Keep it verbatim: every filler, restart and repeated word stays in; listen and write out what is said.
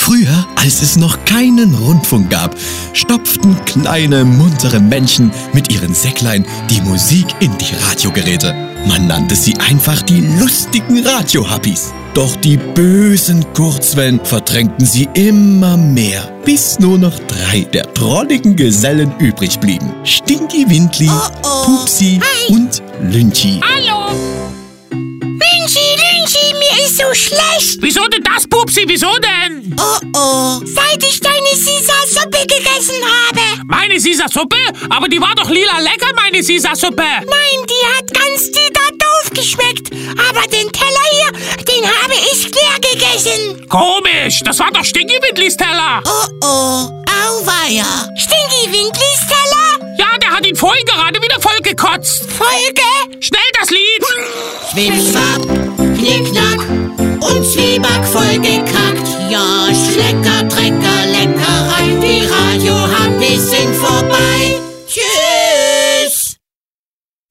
Früher, als es noch keinen Rundfunk gab, stopften kleine, muntere Männchen mit ihren Säcklein die Musik in die Radiogeräte. Man nannte sie einfach die lustigen Radio-Huppies. Doch die bösen Kurzwellen verdrängten sie immer mehr, bis nur noch drei der trolligen Gesellen übrig blieben. Stinky Windli, oh, oh. Pupsi Hi. und Lynchi. Hallo! Lynchi, Lynchi, mir ist so schlecht. Wieso denn das, Pupsi? Wieso denn? Oh, oh. Seit ich deine Sisa-Suppe gegessen habe. Meine Sisa-Suppe? Aber die war doch lila lecker, meine Sisa-Suppe. Nein, die hat ganz dieter doof geschmeckt. Aber den Teller hier, den habe ich leer gegessen. Komisch, das war doch Stinky Windlis Teller. Oh, oh. Auweia. Stinky Windlis Teller? Ja, der hat ihn vorhin gerade wieder vollgekotzt. Folge? Schnell das Lied. Schwipp, Knickknack und Zwieback vollgekackt. Ja, Schlecker, Trecker, Leckerei, die Radio-Huppies sind vorbei.